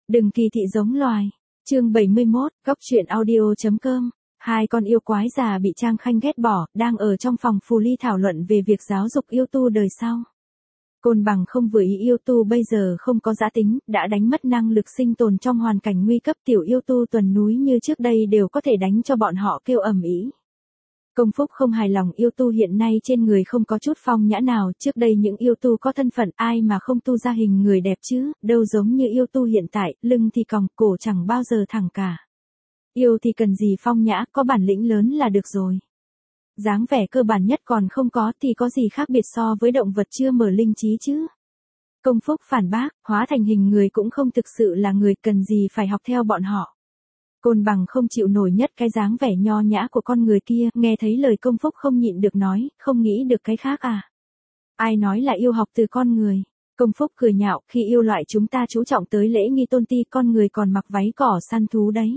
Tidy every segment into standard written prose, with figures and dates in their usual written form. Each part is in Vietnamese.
Đừng kỳ thị giống loài. Chương 71, góc truyện audio.com. Hai con yêu quái già bị Trang Khanh ghét bỏ, đang ở trong phòng phù ly thảo luận về việc giáo dục yêu tu đời sau. Côn Bằng không vừa ý yêu tu bây giờ không có giá tính, đã đánh mất năng lực sinh tồn trong hoàn cảnh nguy cấp. Tiểu yêu tu tuần núi như trước đây đều có thể đánh cho bọn họ kêu ầm ĩ. Công Phúc không hài lòng yêu tu hiện nay trên người không có chút phong nhã nào, trước đây những yêu tu có thân phận ai mà không tu ra hình người đẹp chứ, đâu giống như yêu tu hiện tại, lưng thì còng, cổ chẳng bao giờ thẳng cả. Yêu thì cần gì phong nhã, có bản lĩnh lớn là được rồi. Dáng vẻ cơ bản nhất còn không có thì có gì khác biệt so với động vật chưa mở linh trí chứ. Công Phúc phản bác, hóa thành hình người cũng không thực sự là người, cần gì phải học theo bọn họ. Côn Bằng không chịu nổi nhất cái dáng vẻ nho nhã của con người kia, nghe thấy lời Công Phúc không nhịn được nói, không nghĩ được cái khác à. Ai nói là yêu học từ con người. Công Phúc cười nhạo, khi yêu loại chúng ta chú trọng tới lễ nghi tôn ti, con người còn mặc váy cỏ săn thú đấy.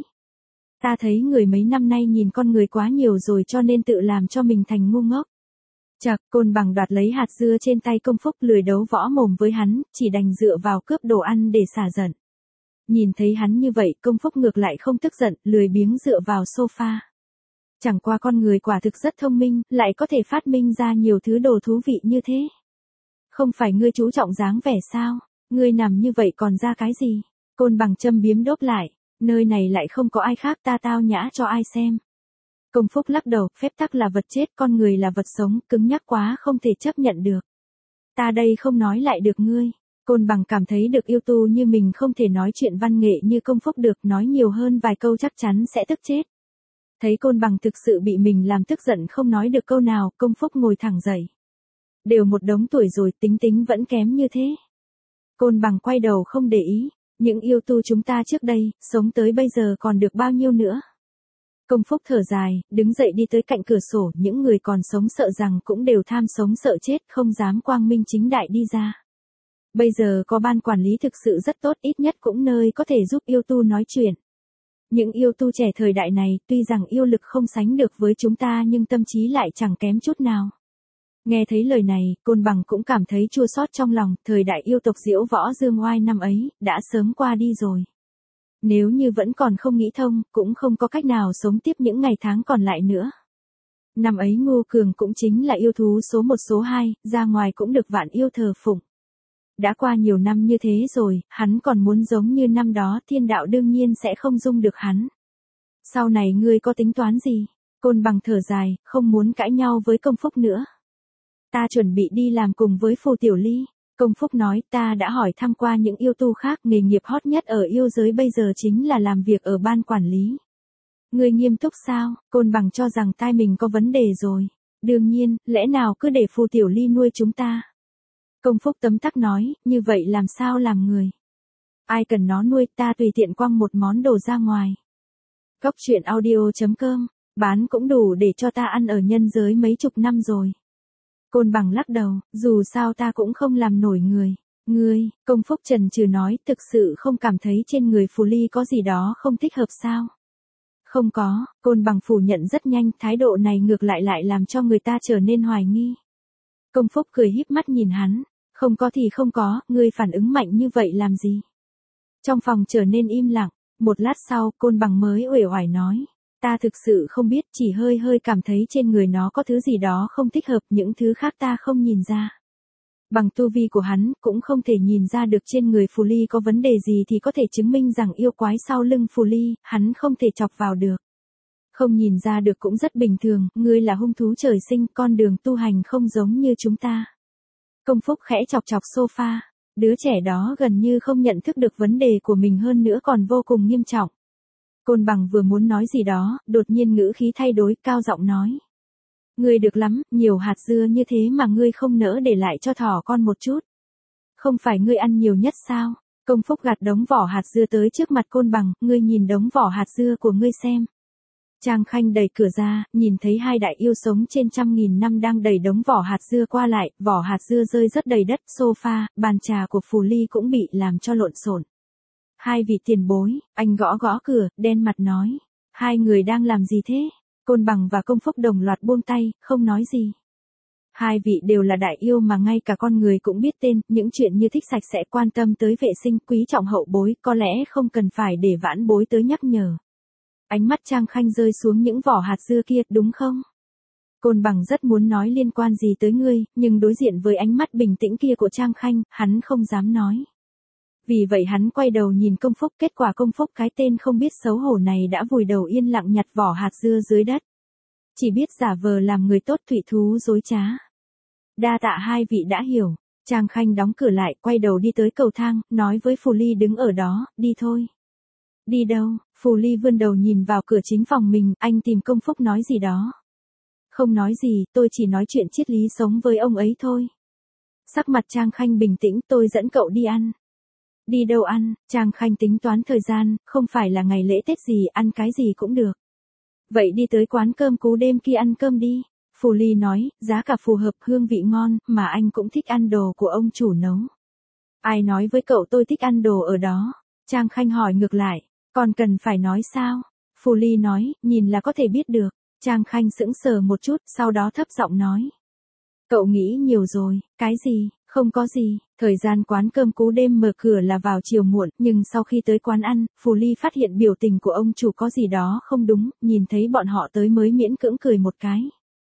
Ta thấy người mấy năm nay nhìn con người quá nhiều rồi cho nên tự làm cho mình thành ngu ngốc. Chạc, Côn Bằng đoạt lấy hạt dưa trên tay Công Phúc, lười đấu võ mồm với hắn, chỉ đành dựa vào cướp đồ ăn để xả giận. Nhìn thấy hắn như vậy, Công Phúc ngược lại không tức giận, lười biếng dựa vào sofa. Chẳng qua con người quả thực rất thông minh, lại có thể phát minh ra nhiều thứ đồ thú vị như thế. Không phải ngươi chú trọng dáng vẻ sao? Ngươi nằm như vậy còn ra cái gì? Côn Bằng châm biếm đốp lại, nơi này lại không có ai khác, ta tao nhã cho ai xem. Công Phúc lắc đầu, phép tắc là vật chết, con người là vật sống, cứng nhắc quá không thể chấp nhận được. Ta đây không nói lại được ngươi. Côn Bằng cảm thấy được yêu tu như mình không thể nói chuyện văn nghệ như Công Phúc được, nói nhiều hơn vài câu chắc chắn sẽ tức chết. Thấy Côn Bằng thực sự bị mình làm tức giận không nói được câu nào, Công Phúc ngồi thẳng dậy. Đều một đống tuổi rồi, tính tính vẫn kém như thế. Côn Bằng quay đầu không để ý, những yêu tu chúng ta trước đây, sống tới bây giờ còn được bao nhiêu nữa. Công Phúc thở dài, đứng dậy đi tới cạnh cửa sổ, những người còn sống sợ rằng cũng đều tham sống sợ chết, không dám quang minh chính đại đi ra. Bây giờ có ban quản lý thực sự rất tốt, ít nhất cũng nơi có thể giúp yêu tu nói chuyện. Những yêu tu trẻ thời đại này, tuy rằng yêu lực không sánh được với chúng ta nhưng tâm trí lại chẳng kém chút nào. Nghe thấy lời này, Côn Bằng cũng cảm thấy chua xót trong lòng, thời đại yêu tộc diễu võ dương oai năm ấy, đã sớm qua đi rồi. Nếu như vẫn còn không nghĩ thông, cũng không có cách nào sống tiếp những ngày tháng còn lại nữa. Năm ấy Ngô Cường cũng chính là yêu thú số 1 số 2, ra ngoài cũng được vạn yêu thờ phụng. Đã qua nhiều năm như thế rồi, hắn còn muốn giống như năm đó, thiên đạo đương nhiên sẽ không dung được hắn. Sau này ngươi có tính toán gì? Côn Bằng thở dài, không muốn cãi nhau với Công Phúc nữa. Ta chuẩn bị đi làm cùng với Phù Tiểu Ly. Công Phúc nói, ta đã hỏi thăm qua những yêu tu khác, nghề nghiệp hot nhất ở yêu giới bây giờ chính là làm việc ở ban quản lý. Ngươi nghiêm túc sao? Côn Bằng cho rằng tai mình có vấn đề rồi. Đương nhiên, lẽ nào cứ để Phù Tiểu Ly nuôi chúng ta? Công Phúc tấm tắc nói, như vậy làm sao làm người? Ai cần nó nuôi, ta tùy tiện quăng một món đồ ra ngoài. Góc truyện audio.com, bán cũng đủ để cho ta ăn ở nhân giới mấy chục năm rồi. Côn Bằng lắc đầu, dù sao ta cũng không làm nổi người. Ngươi, Công Phúc chần chừ nói, thực sự không cảm thấy trên người Phù Ly có gì đó không thích hợp sao? Không có, Côn Bằng phủ nhận rất nhanh, thái độ này ngược lại làm cho người ta trở nên hoài nghi. Công Phúc cười híp mắt nhìn hắn, không có thì không có, ngươi phản ứng mạnh như vậy làm gì? Trong phòng trở nên im lặng, một lát sau, Côn Bằng mới uể oải nói. Ta thực sự không biết, chỉ hơi cảm thấy trên người nó có thứ gì đó không thích hợp, những thứ khác ta không nhìn ra. Bằng tu vi của hắn, cũng không thể nhìn ra được trên người Phù Ly có vấn đề gì thì có thể chứng minh rằng yêu quái sau lưng Phù Ly, hắn không thể chọc vào được. Không nhìn ra được cũng rất bình thường, ngươi là hung thú trời sinh, con đường tu hành không giống như chúng ta. Công Phúc khẽ chọc sofa, đứa trẻ đó gần như không nhận thức được vấn đề của mình, hơn nữa còn vô cùng nghiêm trọng. Côn Bằng vừa muốn nói gì đó, đột nhiên ngữ khí thay đổi, cao giọng nói. Ngươi được lắm, nhiều hạt dưa như thế mà ngươi không nỡ để lại cho thỏ con một chút. Không phải ngươi ăn nhiều nhất sao? Công Phúc gạt đống vỏ hạt dưa tới trước mặt Côn Bằng, ngươi nhìn đống vỏ hạt dưa của ngươi xem. Trang Khanh đẩy cửa ra, nhìn thấy hai đại yêu sống trên 100.000 năm đang đẩy đống vỏ hạt dưa qua lại, vỏ hạt dưa rơi rất đầy đất, sofa, bàn trà của Phù Ly cũng bị làm cho lộn xộn. Hai vị tiền bối, anh gõ cửa, đen mặt nói. Hai người đang làm gì thế? Côn Bằng và Công Phúc đồng loạt buông tay, không nói gì. Hai vị đều là đại yêu mà ngay cả con người cũng biết tên, những chuyện như thích sạch sẽ, quan tâm tới vệ sinh, quý trọng hậu bối, có lẽ không cần phải để vãn bối tới nhắc nhở. Ánh mắt Trang Khanh rơi xuống những vỏ hạt dưa kia, đúng không? Côn Bằng rất muốn nói liên quan gì tới ngươi, nhưng đối diện với ánh mắt bình tĩnh kia của Trang Khanh, hắn không dám nói. Vì vậy hắn quay đầu nhìn Công Phúc, kết quả Công Phúc cái tên không biết xấu hổ này đã vùi đầu yên lặng nhặt vỏ hạt dưa dưới đất. Chỉ biết giả vờ làm người tốt, thủy thú dối trá. Đa tạ hai vị đã hiểu. Trang Khanh đóng cửa lại, quay đầu đi tới cầu thang, nói với Phù Ly đứng ở đó, đi thôi. Đi đâu? Phù Ly vươn đầu nhìn vào cửa chính phòng mình, anh tìm Công Phúc nói gì đó. Không nói gì, tôi chỉ nói chuyện triết lý sống với ông ấy thôi. Sắc mặt Trang Khanh bình tĩnh, tôi dẫn cậu đi ăn. Đi đâu ăn? Trang Khanh tính toán thời gian, không phải là ngày lễ Tết gì, ăn cái gì cũng được. Vậy đi tới quán cơm Cú Đêm kia ăn cơm đi. Phù Ly nói, giá cả phù hợp, hương vị ngon, mà anh cũng thích ăn đồ của ông chủ nấu. Ai nói với cậu tôi thích ăn đồ ở đó? Trang Khanh hỏi ngược lại, còn cần phải nói sao? Phù Ly nói, nhìn là có thể biết được. Trang Khanh sững sờ một chút, sau đó thấp giọng nói. Cậu nghĩ nhiều rồi, cái gì? Không có gì, thời gian quán cơm Cú Đêm mở cửa là vào chiều muộn, nhưng sau khi tới quán ăn, Phù Ly phát hiện biểu tình của ông chủ có gì đó không đúng, nhìn thấy bọn họ tới mới miễn cưỡng cười một cái.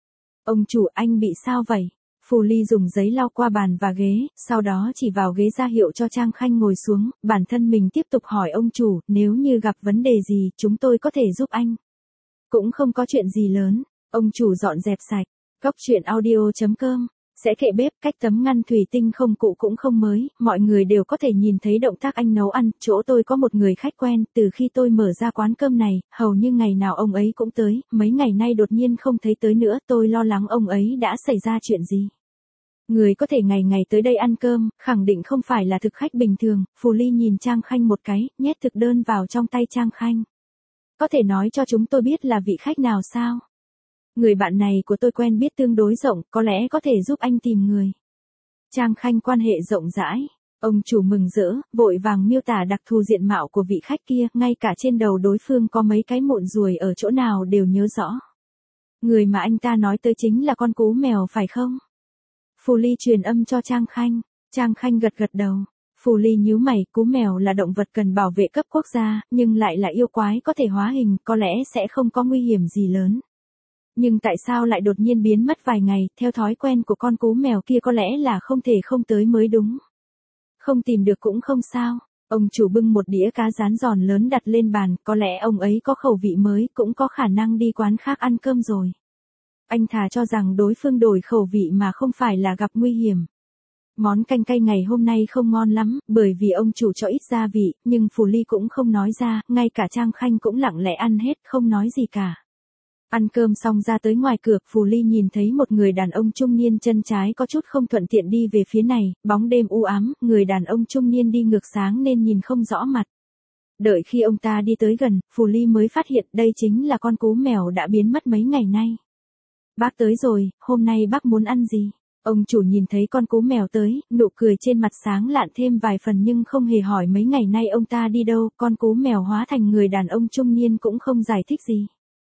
Ông chủ, anh bị sao vậy? Phù Ly dùng giấy lau qua bàn và ghế, sau đó chỉ vào ghế ra hiệu cho Trang Khanh ngồi xuống, bản thân mình tiếp tục hỏi ông chủ, nếu như gặp vấn đề gì, chúng tôi có thể giúp anh. Cũng không có chuyện gì lớn, ông chủ dọn dẹp sạch, Cóc Truyện Audio.com, sẽ kệ bếp, cách tấm ngăn thủy tinh không cũ cũng không mới, mọi người đều có thể nhìn thấy động tác anh nấu ăn, chỗ tôi có một người khách quen, từ khi tôi mở ra quán cơm này, hầu như ngày nào ông ấy cũng tới, mấy ngày nay đột nhiên không thấy tới nữa, tôi lo lắng ông ấy đã xảy ra chuyện gì. Người có thể ngày ngày tới đây ăn cơm, khẳng định không phải là thực khách bình thường, Phù Ly nhìn Trang Khanh một cái, nhét thực đơn vào trong tay Trang Khanh. Có thể nói cho chúng tôi biết là vị khách nào sao? Người bạn này của tôi quen biết tương đối rộng, có lẽ có thể giúp anh tìm người. Trang Khanh quan hệ rộng rãi. Ông chủ mừng rỡ, vội vàng miêu tả đặc thù diện mạo của vị khách kia, ngay cả trên đầu đối phương có mấy cái mụn ruồi ở chỗ nào đều nhớ rõ. Người mà anh ta nói tới chính là con cú mèo phải không? Phù Ly truyền âm cho Trang Khanh. Trang Khanh gật gật đầu. Phù Ly nhíu mày, cú mèo là động vật cần bảo vệ cấp quốc gia, nhưng lại là yêu quái có thể hóa hình, có lẽ sẽ không có nguy hiểm gì lớn. Nhưng tại sao lại đột nhiên biến mất vài ngày, theo thói quen của con cú mèo kia có lẽ là không thể không tới mới đúng. Không tìm được cũng không sao. Ông chủ bưng một đĩa cá rán giòn lớn đặt lên bàn, có lẽ ông ấy có khẩu vị mới, cũng có khả năng đi quán khác ăn cơm rồi. Anh thà cho rằng đối phương đổi khẩu vị mà không phải là gặp nguy hiểm. Món canh cay ngày hôm nay không ngon lắm, bởi vì ông chủ cho ít gia vị, nhưng Phù Ly cũng không nói ra, ngay cả Trang Khanh cũng lặng lẽ ăn hết, không nói gì cả. Ăn cơm xong ra tới ngoài cửa, Phù Ly nhìn thấy một người đàn ông trung niên chân trái có chút không thuận tiện đi về phía này, bóng đêm u ám, người đàn ông trung niên đi ngược sáng nên nhìn không rõ mặt. Đợi khi ông ta đi tới gần, Phù Ly mới phát hiện đây chính là con cú mèo đã biến mất mấy ngày nay. Bác tới rồi, hôm nay bác muốn ăn gì? Ông chủ nhìn thấy con cú mèo tới, nụ cười trên mặt sáng lạn thêm vài phần nhưng không hề hỏi mấy ngày nay ông ta đi đâu, con cú mèo hóa thành người đàn ông trung niên cũng không giải thích gì.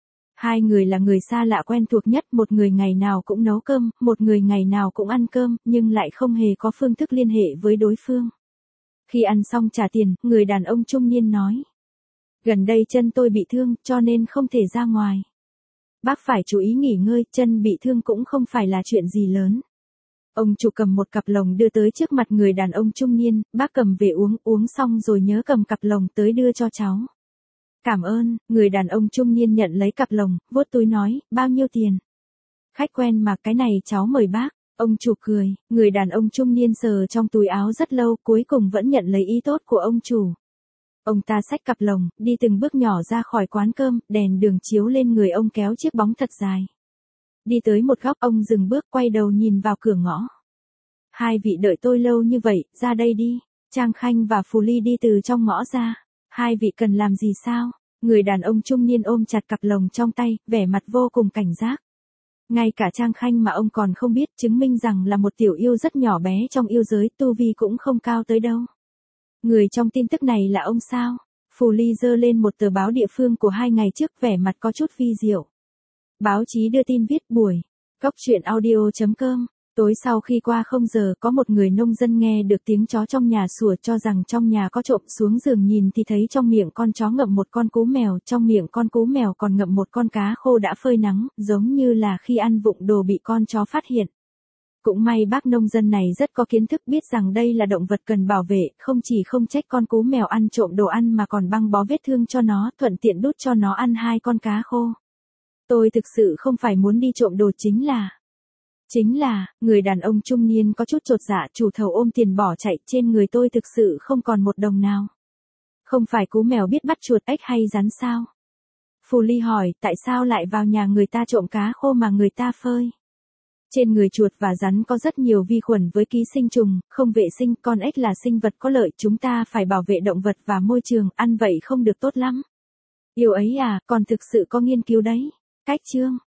Hai người là người xa lạ quen thuộc nhất, một người ngày nào cũng nấu cơm, một người ngày nào cũng ăn cơm, nhưng lại không hề có phương thức liên hệ với đối phương. Khi ăn xong trả tiền, người đàn ông trung niên nói. Gần đây chân tôi bị thương, cho nên không thể ra ngoài. Bác phải chú ý nghỉ ngơi, chân bị thương cũng không phải là chuyện gì lớn. Ông chủ cầm một cặp lồng đưa tới trước mặt người đàn ông trung niên, bác cầm về uống xong rồi nhớ cầm cặp lồng tới đưa cho cháu. Cảm ơn, người đàn ông trung niên nhận lấy cặp lồng, vuốt túi nói, bao nhiêu tiền? Khách quen mà cái này cháu mời bác, ông chủ cười, người đàn ông trung niên sờ trong túi áo rất lâu, cuối cùng vẫn nhận lấy ý tốt của ông chủ. Ông ta xách cặp lồng, đi từng bước nhỏ ra khỏi quán cơm, đèn đường chiếu lên người ông kéo chiếc bóng thật dài. Đi tới một góc ông dừng bước quay đầu nhìn vào cửa ngõ. Hai vị đợi tôi lâu như vậy, ra đây đi. Trang Khanh và Phù Ly đi từ trong ngõ ra. Hai vị cần làm gì sao? Người đàn ông trung niên ôm chặt cặp lồng trong tay, vẻ mặt vô cùng cảnh giác. Ngay cả Trang Khanh mà ông còn không biết, chứng minh rằng là một tiểu yêu rất nhỏ bé trong yêu giới, tu vi cũng không cao tới đâu. Người trong tin tức này là ông sao? Phù Ly giơ lên một tờ báo địa phương của 2 ngày trước, vẻ mặt có chút vi diệu. Báo chí đưa tin viết buổi Cóc truyện audio.com. Tối sau khi qua 0 giờ, có một người nông dân nghe được tiếng chó trong nhà sủa cho rằng trong nhà có trộm, xuống giường nhìn thì thấy trong miệng con chó ngậm một con cú mèo, trong miệng con cú mèo còn ngậm một con cá khô đã phơi nắng, giống như là khi ăn vụng đồ bị con chó phát hiện. Cũng may bác nông dân này rất có kiến thức, biết rằng đây là động vật cần bảo vệ, không chỉ không trách con cú mèo ăn trộm đồ ăn mà còn băng bó vết thương cho nó, thuận tiện đút cho nó ăn 2 con cá khô. Tôi thực sự không phải muốn đi trộm đồ, chính là, người đàn ông trung niên có chút chột dạ, chủ thầu ôm tiền bỏ chạy, trên người tôi thực sự không còn một đồng nào. Không phải cú mèo biết bắt chuột ếch hay rắn sao? Phù Ly hỏi, tại sao lại vào nhà người ta trộm cá khô mà người ta phơi? Trên người chuột và rắn có rất nhiều vi khuẩn với ký sinh trùng, không vệ sinh, con ếch là sinh vật có lợi, chúng ta phải bảo vệ động vật và môi trường, ăn vậy không được tốt lắm. Yêu ấy à, còn thực sự có nghiên cứu đấy. Cách chương